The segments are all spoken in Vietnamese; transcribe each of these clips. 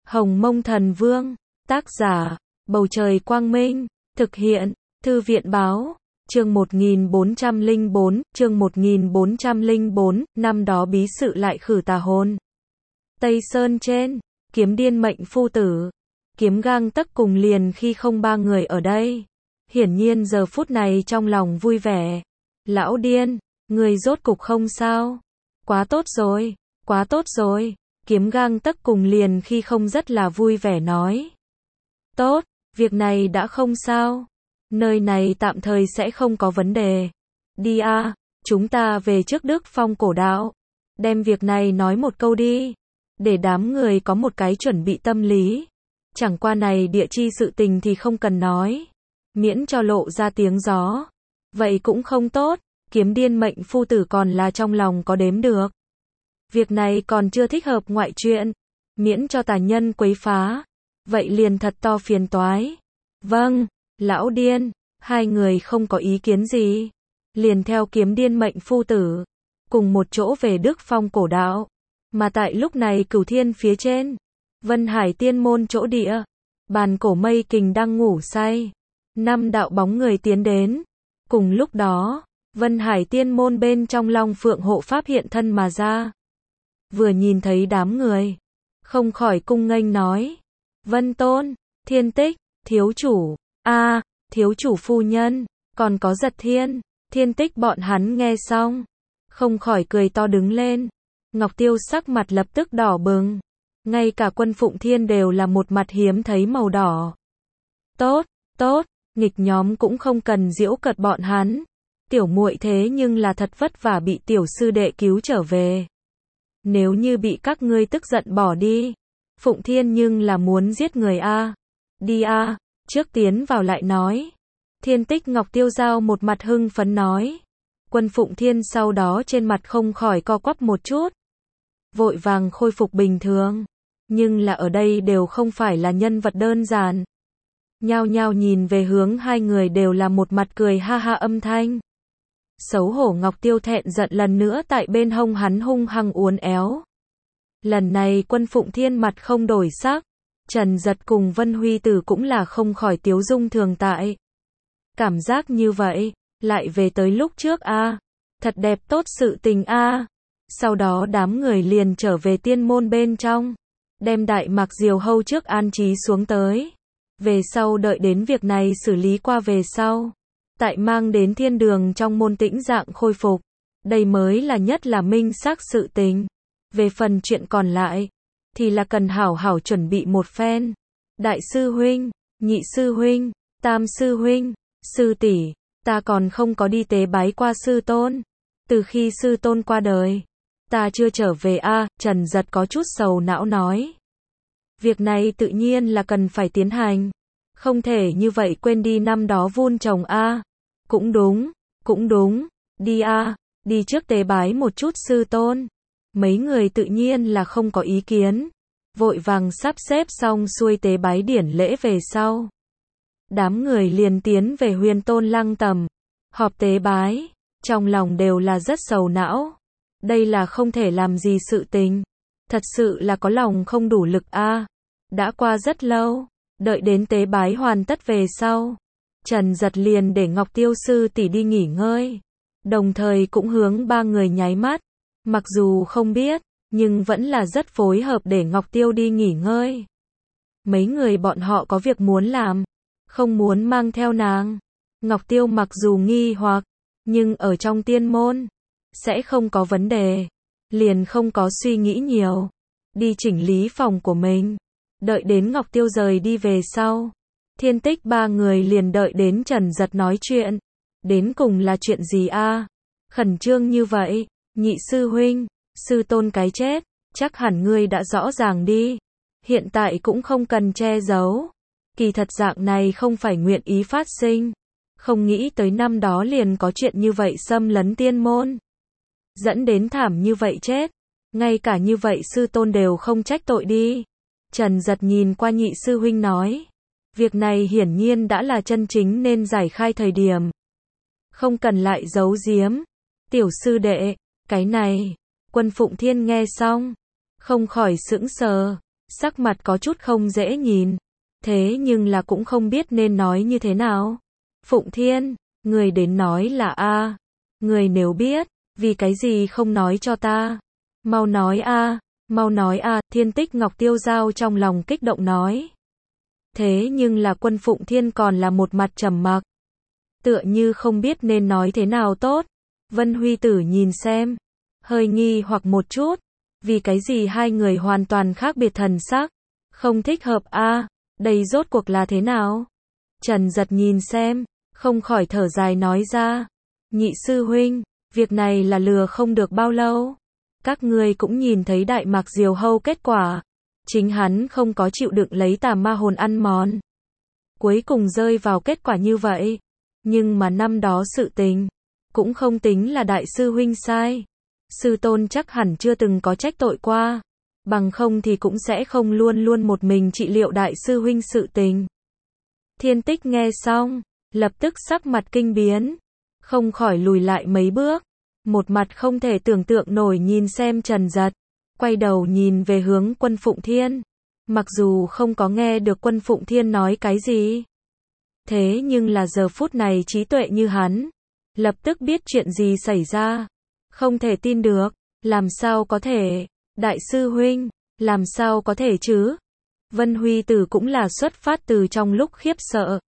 Hồng Mông Thần Vương, tác giả, Bầu Trời Quang Minh, thực hiện, Thư viện Báo, chương 1404, năm đó bí sự lại khử tà hồn. Tây Sơn trên, kiếm điên mệnh phu tử, kiếm gang tấc cùng liền khi không ba người ở đây. Hiển nhiên giờ phút này trong lòng vui vẻ. Lão điên, người rốt cục không sao. Quá tốt rồi, kiếm gang tấc cùng liền khi không rất là vui vẻ nói. Tốt, việc này đã không sao. Nơi này tạm thời sẽ không có vấn đề. Đi a, chúng ta về trước Đức Phong cổ đạo. Đem việc này nói một câu đi. Để đám người có một cái chuẩn bị tâm lý. Chẳng qua này địa chi sự tình thì không cần nói. Miễn cho lộ ra tiếng gió. Vậy cũng không tốt, kiếm điên mệnh phu tử còn là trong lòng có đếm được. Việc này còn chưa thích hợp ngoại chuyện. Miễn cho tà nhân quấy phá. Vậy liền thật to phiền toái. Vâng, lão điên, hai người không có ý kiến gì. Liền theo kiếm điên mệnh phu tử. Cùng một chỗ về Đức Phong cổ đạo. Mà tại lúc này Cửu Thiên phía trên. Vân Hải tiên môn chỗ địa. Bàn cổ mây kình đang ngủ say. 5 đạo bóng người tiến đến. Cùng lúc đó, Vân Hải tiên môn bên trong Long Phượng hộ pháp hiện thân mà ra. Vừa nhìn thấy đám người. Không khỏi cung nghênh nói. Vân Tôn, Thiên Tích, thiếu chủ, thiếu chủ phu nhân, còn có Giật Thiên, Thiên Tích bọn hắn nghe xong. Không khỏi cười to đứng lên. Ngọc Tiêu sắc mặt lập tức đỏ bừng. Ngay cả Quân Phụng Thiên đều là một mặt hiếm thấy màu đỏ. Tốt, nghịch nhóm cũng không cần giễu cợt bọn hắn. Tiểu muội thế nhưng là thật vất vả bị tiểu sư đệ cứu trở về. Nếu như bị các ngươi tức giận bỏ đi. Phụng Thiên nhưng là muốn giết người a. Đi a, trước tiến vào lại nói. Thiên Tích Ngọc Tiêu Giao một mặt hưng phấn nói. Quân Phụng Thiên sau đó trên mặt không khỏi co quắp một chút. Vội vàng khôi phục bình thường. Nhưng là ở đây đều không phải là nhân vật đơn giản. Nhao nhao nhìn về hướng hai người đều là một mặt cười ha ha âm thanh. Xấu hổ Ngọc Tiêu thẹn giận lần nữa tại bên hông hắn hung hăng uốn éo. Lần này Quân Phụng Thiên mặt không đổi sắc. Trần Giật cùng Vân Huy Tử cũng là không khỏi tiếu dung thường tại. Cảm giác như vậy, lại về tới lúc trước a. Thật đẹp tốt sự tình a. Sau đó đám người liền trở về tiên môn bên trong. Đem Đại Mạc Diều Hâu trước an trí xuống tới. Về sau đợi đến việc này xử lý qua về sau. Tại mang đến thiên đường trong môn tĩnh dạng khôi phục. Đây mới là nhất là minh xác sự tình. Về phần chuyện còn lại, thì là cần hảo hảo chuẩn bị một phen. Đại sư huynh, nhị sư huynh, tam sư huynh, sư tỷ, ta còn không có đi tế bái qua sư tôn. Từ khi sư tôn qua đời, ta chưa trở về a. Trần Giật có chút sầu não nói. Việc này tự nhiên là cần phải tiến hành. Không thể như vậy quên đi năm đó vun trồng a. Cũng đúng, đi a, đi trước tế bái một chút sư tôn. Mấy người tự nhiên là không có ý kiến. Vội vàng sắp xếp xong xuôi tế bái điển lễ về sau. Đám người liền tiến về Huyền Tôn Lăng Tầm. Họp tế bái. Trong lòng đều là rất sầu não. Đây là không thể làm gì sự tình. Thật sự là có lòng không đủ lực a. Đã qua rất lâu. Đợi đến tế bái hoàn tất về sau. Trần Giật liền để Ngọc Tiêu sư tỷ đi nghỉ ngơi. Đồng thời cũng hướng ba người nháy mắt. Mặc dù không biết, nhưng vẫn là rất phối hợp để Ngọc Tiêu đi nghỉ ngơi. Mấy người bọn họ có việc muốn làm, không muốn mang theo nàng. Ngọc Tiêu mặc dù nghi hoặc, nhưng ở trong tiên môn, sẽ không có vấn đề. Liền không có suy nghĩ nhiều. Đi chỉnh lý phòng của mình. Đợi đến Ngọc Tiêu rời đi về sau. Thiên Tích ba người liền đợi đến Trần Giật nói chuyện. Đến cùng là chuyện gì a? Khẩn trương như vậy. Nhị sư huynh, sư tôn cái chết, chắc hẳn ngươi đã rõ ràng đi. Hiện tại cũng không cần che giấu. Kỳ thật dạng này không phải nguyện ý phát sinh. Không nghĩ tới năm đó liền có chuyện như vậy xâm lấn tiên môn. Dẫn đến thảm như vậy chết. Ngay cả như vậy sư tôn đều không trách tội đi. Trần Giật nhìn qua nhị sư huynh nói. Việc này hiển nhiên đã là chân chính nên giải khai thời điểm. Không cần lại giấu giếm. Tiểu sư đệ. Cái này, Quân Phụng Thiên nghe xong, không khỏi sững sờ, sắc mặt có chút không dễ nhìn. Thế nhưng là cũng không biết nên nói như thế nào. Phụng Thiên, người đến nói là a. Người nếu biết, vì cái gì không nói cho ta? Mau nói a, mau nói a, Thiên Tích Ngọc tiêu dao trong lòng kích động nói. Thế nhưng là Quân Phụng Thiên còn là một mặt trầm mặc. Tựa như không biết nên nói thế nào tốt. Vân Huy Tử nhìn xem, hơi nghi hoặc một chút. Vì cái gì hai người hoàn toàn khác biệt thần sắc? Không thích hợp a, đây rốt cuộc là thế nào? Trần Giật nhìn xem, không khỏi thở dài nói ra. Nhị sư huynh, việc này là lừa không được bao lâu. Các ngươi cũng nhìn thấy Đại Mạc Diều Hâu kết quả. Chính hắn không có chịu đựng lấy tà ma hồn ăn mòn. Cuối cùng rơi vào kết quả như vậy. Nhưng mà năm đó sự tình, cũng không tính là đại sư huynh sai. Sư tôn chắc hẳn chưa từng có trách tội qua. Bằng không thì cũng sẽ không luôn luôn một mình trị liệu đại sư huynh sự tình. Thiên Tích nghe xong, lập tức sắc mặt kinh biến. Không khỏi lùi lại mấy bước. Một mặt không thể tưởng tượng nổi nhìn xem Trần Giật. Quay đầu nhìn về hướng Quân Phụng Thiên. Mặc dù không có nghe được Quân Phụng Thiên nói cái gì. Thế nhưng là giờ phút này trí tuệ như hắn. Lập tức biết chuyện gì xảy ra. Không thể tin được. Làm sao có thể? Đại sư huynh, làm sao có thể chứ? Vân Huy Tử cũng là xuất phát từ trong lúc khiếp sợ.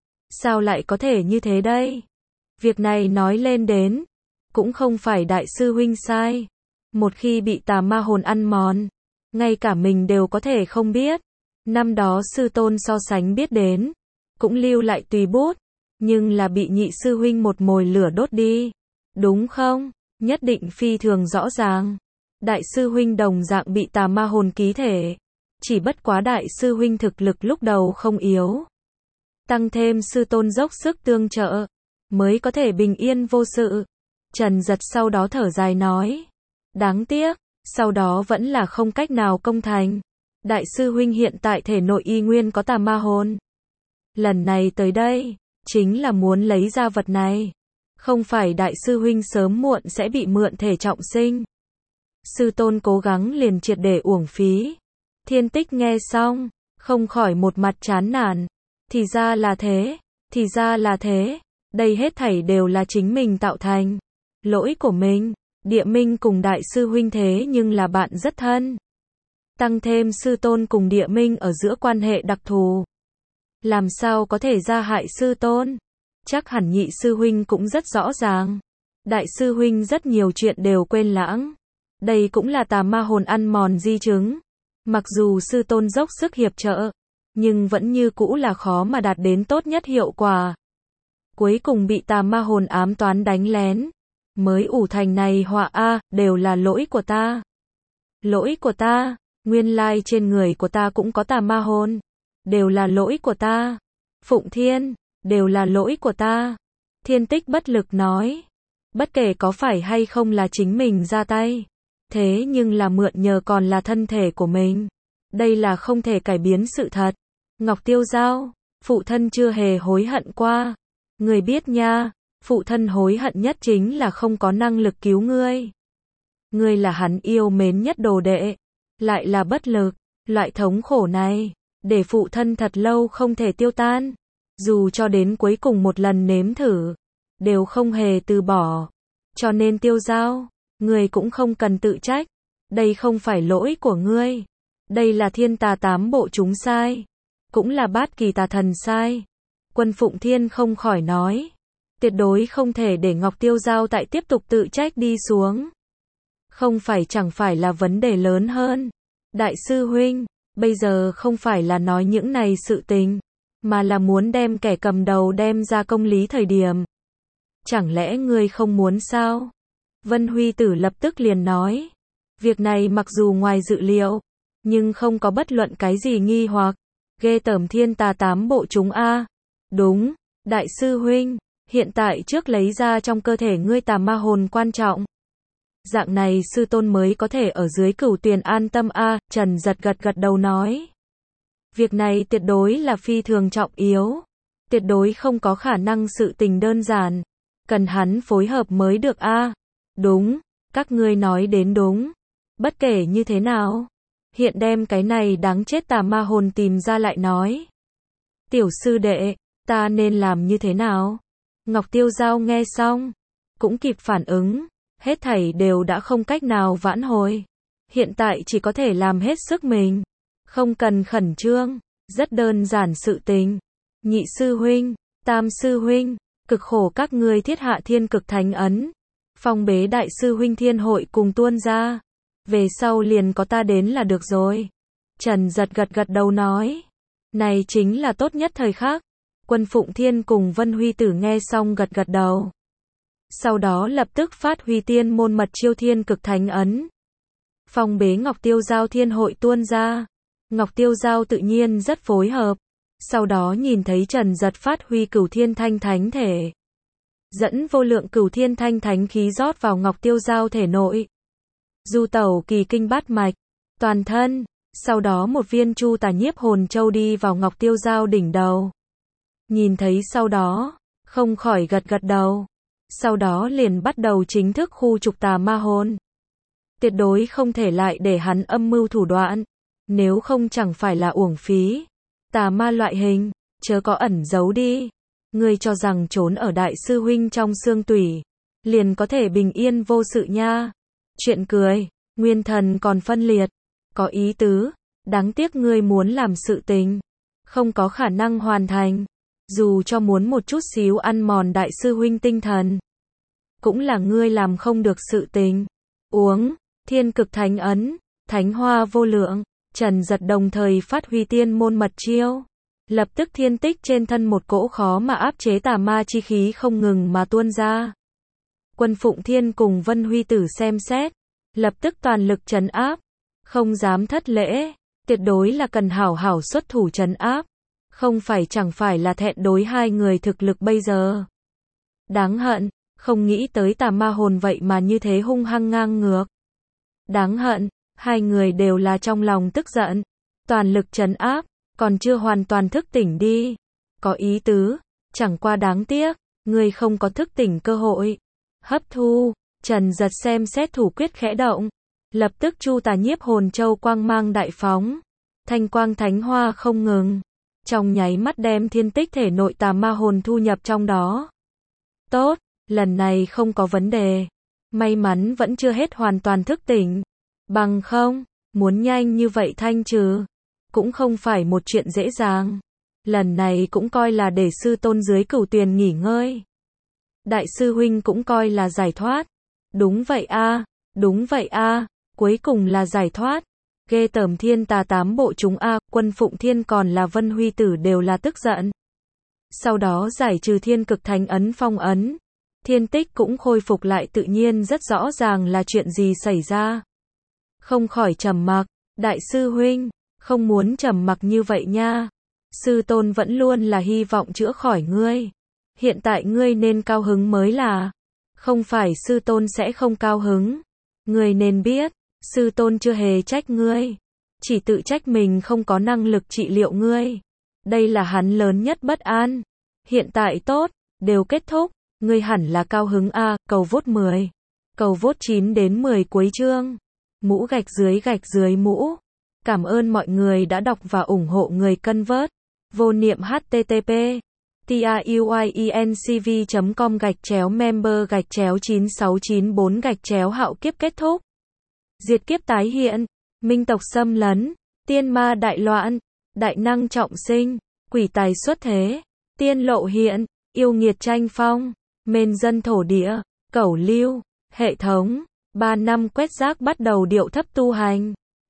Sao lại có thể như thế đây? Việc này nói lên đến, cũng không phải đại sư huynh sai. Một khi bị tà ma hồn ăn mòn, ngay cả mình đều có thể không biết. Năm đó sư tôn so sánh biết đến, cũng lưu lại tùy bút, nhưng là bị nhị sư huynh một mồi lửa đốt đi. Đúng không? Nhất định phi thường rõ ràng. Đại sư huynh đồng dạng bị tà ma hồn ký thể. Chỉ bất quá đại sư huynh thực lực lúc đầu không yếu. Tăng thêm sư tôn dốc sức tương trợ, mới có thể bình yên vô sự. Trần Giật sau đó thở dài nói. Đáng tiếc, sau đó vẫn là không cách nào công thành. Đại sư huynh hiện tại thể nội y nguyên có tà ma hồn. Lần này tới đây, chính là muốn lấy ra vật này. Không phải đại sư huynh sớm muộn sẽ bị mượn thể trọng sinh. Sư tôn cố gắng liền triệt để uổng phí. Thiên Tích nghe xong, không khỏi một mặt chán nản. Thì ra là thế, thì ra là thế. Đây hết thảy đều là chính mình tạo thành. Lỗi của mình. Địa Minh cùng đại sư huynh thế nhưng là bạn rất thân. Tăng thêm sư tôn cùng Địa Minh ở giữa quan hệ đặc thù. Làm sao có thể ra hại sư tôn? Chắc hẳn nhị sư huynh cũng rất rõ ràng. Đại sư huynh rất nhiều chuyện đều quên lãng. Đây cũng là tà ma hồn ăn mòn di chứng. Mặc dù sư tôn dốc sức hiệp trợ, nhưng vẫn như cũ là khó mà đạt đến tốt nhất hiệu quả. Cuối cùng bị tà ma hồn ám toán đánh lén. Mới ủ thành này họa a, đều là lỗi của ta. Lỗi của ta, nguyên lai trên người của ta cũng có tà ma hồn. Đều là lỗi của ta. Phụng Thiên, đều là lỗi của ta. Thiên Tích bất lực nói. Bất kể có phải hay không là chính mình ra tay. Thế nhưng là mượn nhờ còn là thân thể của mình. Đây là không thể cải biến sự thật. Ngọc Tiêu Giao, phụ thân chưa hề hối hận qua. Người biết nha, phụ thân hối hận nhất chính là không có năng lực cứu ngươi. Ngươi là hắn yêu mến nhất đồ đệ. Lại là bất lực, loại thống khổ này. Để phụ thân thật lâu không thể tiêu tan. Dù cho đến cuối cùng một lần nếm thử. Đều không hề từ bỏ. Cho nên Tiêu Giao, ngươi cũng không cần tự trách. Đây không phải lỗi của ngươi. Đây là thiên tà tám bộ chúng sai. Cũng là bát kỳ tà thần sai. Quân Phụng Thiên không khỏi nói. Tuyệt đối không thể để Ngọc Tiêu Giao tại tiếp tục tự trách đi xuống. Không phải chẳng phải là vấn đề lớn hơn. Đại sư huynh, bây giờ không phải là nói những này sự tình, mà là muốn đem kẻ cầm đầu đem ra công lý thời điểm. Chẳng lẽ ngươi không muốn sao? Vân Huy Tử lập tức liền nói. Việc này mặc dù ngoài dự liệu, nhưng không có bất luận cái gì nghi hoặc. Ghê tởm thiên tà tám bộ chúng a. Đúng, đại sư huynh, hiện tại trước lấy ra trong cơ thể ngươi tà ma hồn quan trọng. Dạng này sư tôn mới có thể ở dưới Cửu Tuyền an tâm a. Trần Giật gật đầu nói. Việc này tuyệt đối là phi thường trọng yếu. Tuyệt đối không có khả năng sự tình đơn giản. Cần hắn phối hợp mới được a. Đúng, các ngươi nói đến đúng. Bất kể như thế nào, hiện đem cái này đáng chết tà ma hồn tìm ra lại nói. Tiểu sư đệ, ta nên làm như thế nào? Ngọc Tiêu Giao nghe xong, cũng kịp phản ứng, hết thảy đều đã không cách nào vãn hồi. Hiện tại chỉ có thể làm hết sức mình, không cần khẩn trương, rất đơn giản sự tình. Nhị sư huynh, tam sư huynh, cực khổ các ngươi thiết hạ thiên cực thánh ấn. Phong bế đại sư huynh thiên hội cùng tuôn ra. Về sau liền có ta đến là được rồi. Trần Giật gật gật đầu nói. Này chính là tốt nhất thời khắc. Quân Phụng Thiên cùng Vân Huy Tử nghe xong gật gật đầu. Sau đó lập tức phát huy tiên môn mật chiêu thiên cực thánh ấn. Phong bế Ngọc Tiêu Giao thiên hội tuôn ra. Ngọc Tiêu Giao tự nhiên rất phối hợp. Sau đó nhìn thấy Trần Giật phát huy cửu thiên thanh thánh thể. Dẫn vô lượng cửu thiên thanh thánh khí rót vào Ngọc Tiêu Giao thể nội. Du tẩu kỳ kinh bát mạch, toàn thân. Sau đó một viên chu tà nhiếp hồn châu đi vào Ngọc Tiêu Giao đỉnh đầu. Nhìn thấy sau đó, không khỏi gật gật đầu. Sau đó liền bắt đầu chính thức khu trục tà ma hồn. Tuyệt đối không thể lại để hắn âm mưu thủ đoạn. Nếu không chẳng phải là uổng phí. Tà ma loại hình, chớ có ẩn giấu đi. Ngươi cho rằng trốn ở đại sư huynh trong xương tủy, liền có thể bình yên vô sự nha. Chuyện cười, nguyên thần còn phân liệt. Có ý tứ, đáng tiếc ngươi muốn làm sự tình. Không có khả năng hoàn thành. Dù cho muốn một chút xíu ăn mòn đại sư huynh tinh thần. Cũng là ngươi làm không được sự tình. Uống, thiên cực thánh ấn, thánh hoa vô lượng. Trần Giật đồng thời phát huy tiên môn mật chiêu. Lập tức thiên tích trên thân một cỗ khó mà áp chế tà ma chi khí không ngừng mà tuôn ra. Quân Phụng Thiên cùng Vân Huy Tử xem xét. Lập tức toàn lực trấn áp. Không dám thất lễ. Tuyệt đối là cần hảo hảo xuất thủ trấn áp. Không phải chẳng phải là thẹn đối hai người thực lực bây giờ. Đáng hận, không nghĩ tới tà ma hồn vậy mà như thế hung hăng ngang ngược. Đáng hận, hai người đều là trong lòng tức giận. Toàn lực trấn áp, còn chưa hoàn toàn thức tỉnh đi. Có ý tứ, chẳng qua đáng tiếc, người không có thức tỉnh cơ hội. Hấp thu, Trần Giật xem xét thủ quyết khẽ động. Lập tức chu tà nhiếp hồn châu quang mang đại phóng. Thanh quang thánh hoa không ngừng. Trong nháy mắt đem thiên tích thể nội tà ma hồn thu nhập trong đó. Tốt, lần này không có vấn đề. May mắn vẫn chưa hết hoàn toàn thức tỉnh. Bằng không, muốn nhanh như vậy thanh trừ, cũng không phải một chuyện dễ dàng. Lần này cũng coi là để sư tôn dưới cửu tuyền nghỉ ngơi. Đại sư huynh cũng coi là giải thoát. Đúng vậy a, đúng vậy a, cuối cùng là giải thoát. Ghê tởm thiên tà tám bộ chúng a, Quân Phụng Thiên còn là Vân Huy Tử đều là tức giận. Sau đó giải trừ thiên cực thánh ấn phong ấn. Thiên tích cũng khôi phục lại tự nhiên rất rõ ràng là chuyện gì xảy ra. Không khỏi trầm mặc, đại sư huynh, không muốn trầm mặc như vậy nha. Sư tôn vẫn luôn là hy vọng chữa khỏi ngươi. Hiện tại ngươi nên cao hứng mới là. Không phải sư tôn sẽ không cao hứng. Ngươi nên biết, sư tôn chưa hề trách ngươi. Chỉ tự trách mình không có năng lực trị liệu ngươi. Đây là hắn lớn nhất bất an. Hiện tại tốt, đều kết thúc. Ngươi hẳn là cao hứng a, cầu vote 10. Cầu vote 9 đến 10 cuối chương. Mũ gạch dưới mũ. Cảm ơn mọi người đã đọc và ủng hộ người cân vớt. Vô niệm http truyencv.com/member/9694/hạo kiếp kết thúc. Diệt kiếp tái hiện, minh tộc xâm lấn, tiên ma đại loạn, đại năng trọng sinh, quỷ tài xuất thế, tiên lộ hiện, yêu nghiệt tranh phong, mên dân thổ địa, cẩu lưu, hệ thống, 3 năm quét rác bắt đầu điệu thấp tu hành.